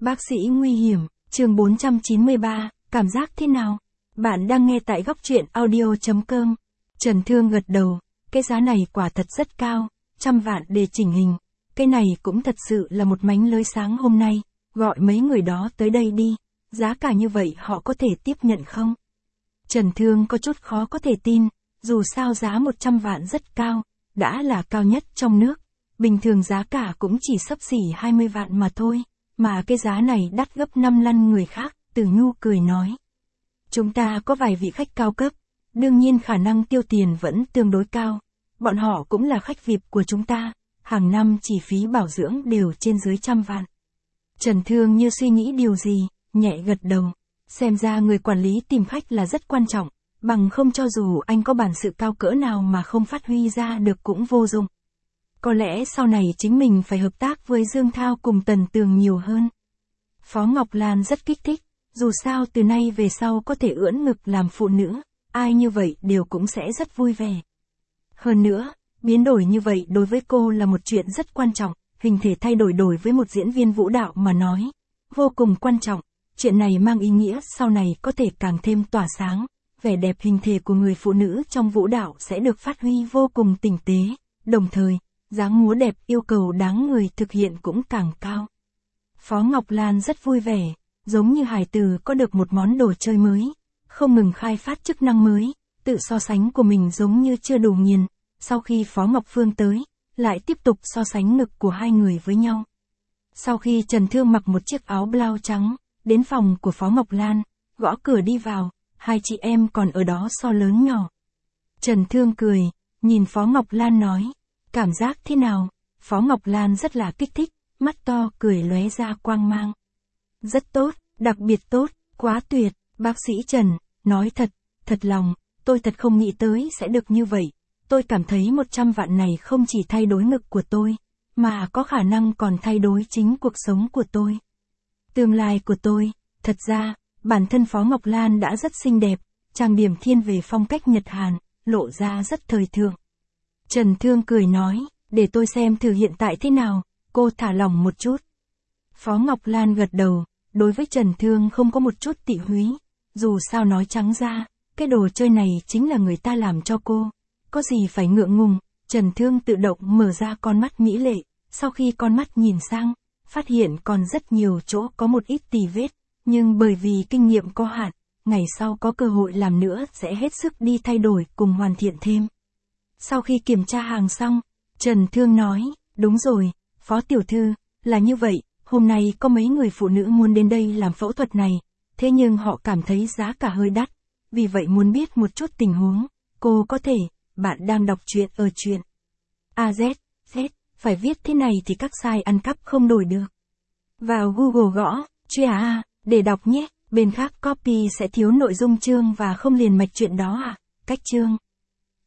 Bác sĩ nguy hiểm, chương 493, cảm giác thế nào? Bạn đang nghe tại góc truyện audio.com. Trần Thương gật đầu, cái giá này quả thật rất cao, 100 vạn để chỉnh hình. Cái này cũng thật sự là một mánh lới sáng hôm nay, gọi mấy người đó tới đây đi, giá cả như vậy họ có thể tiếp nhận không? Trần Thương có chút khó có thể tin, dù sao giá 100 vạn rất cao, đã là cao nhất trong nước. Bình thường giá cả cũng chỉ xấp xỉ 20 vạn mà thôi, mà cái giá này đắt gấp 5 lần người khác, Từ Nhu cười nói. Chúng ta có vài vị khách cao cấp, đương nhiên khả năng tiêu tiền vẫn tương đối cao. Bọn họ cũng là khách VIP của chúng ta, hàng năm chi phí bảo dưỡng đều trên dưới 100 vạn. Trần Thương như suy nghĩ điều gì, nhẹ gật đầu. Xem ra người quản lý tìm khách là rất quan trọng, bằng không cho dù anh có bản sự cao cỡ nào mà không phát huy ra được cũng vô dụng. Có lẽ sau này chính mình phải hợp tác với Dương Thao cùng Tần Tường nhiều hơn. Phó Ngọc Lan rất kích thích, dù sao từ nay về sau có thể ưỡn ngực làm phụ nữ, ai như vậy đều cũng sẽ rất vui vẻ. Hơn nữa, biến đổi như vậy đối với cô là một chuyện rất quan trọng, hình thể thay đổi đối với một diễn viên vũ đạo mà nói, vô cùng quan trọng. Chuyện này mang ý nghĩa sau này có thể càng thêm tỏa sáng, vẻ đẹp hình thể của người phụ nữ trong vũ đạo sẽ được phát huy vô cùng tinh tế, đồng thời, dáng múa đẹp yêu cầu đáng người thực hiện cũng càng cao. Phó Ngọc Lan rất vui vẻ, giống như hài tử có được một món đồ chơi mới, không ngừng khai phát chức năng mới, tự so sánh của mình giống như chưa đủ nghiền. Sau khi Phó Ngọc Phương tới, lại tiếp tục so sánh ngực của hai người với nhau. Sau khi Trần Thương mặc một chiếc áo blau trắng, đến phòng của Phó Ngọc Lan, gõ cửa đi vào, hai chị em còn ở đó so lớn nhỏ. Trần Thương cười, nhìn Phó Ngọc Lan nói, cảm giác thế nào? Phó Ngọc Lan rất là kích thích, mắt to cười lóe ra quang mang. Rất tốt, đặc biệt tốt, quá tuyệt, bác sĩ Trần, nói thật lòng, tôi thật không nghĩ tới sẽ được như vậy. Tôi cảm thấy 100 vạn này không chỉ thay đổi ngực của tôi, mà có khả năng còn thay đổi chính cuộc sống của tôi. Tương lai của tôi, thật ra, bản thân Phó Ngọc Lan đã rất xinh đẹp, trang điểm thiên về phong cách Nhật Hàn, lộ ra rất thời thượng. Trần Thương cười nói, để tôi xem thử hiện tại thế nào, cô thả lỏng một chút. Phó Ngọc Lan gật đầu, đối với Trần Thương không có một chút tị húy, dù sao nói trắng ra, cái đồ chơi này chính là người ta làm cho cô, có gì phải ngượng ngùng. Trần Thương tự động mở ra con mắt mỹ lệ, sau khi con mắt nhìn sang, phát hiện còn rất nhiều chỗ có một ít tì vết, nhưng bởi vì kinh nghiệm có hạn, ngày sau có cơ hội làm nữa sẽ hết sức đi thay đổi cùng hoàn thiện thêm. Sau khi kiểm tra hàng xong, Trần Thương nói, đúng rồi, Phó Tiểu Thư, là như vậy, hôm nay có mấy người phụ nữ muốn đến đây làm phẫu thuật này, thế nhưng họ cảm thấy giá cả hơi đắt, vì vậy muốn biết một chút tình huống, cô có thể, bạn đang đọc truyện ở truyện AZ, phải viết thế này thì các site ăn cắp không đổi được. Vào Google gõ, chuyện để đọc nhé, bên khác copy sẽ thiếu nội dung chương và không liền mạch chuyện đó à, cách chương.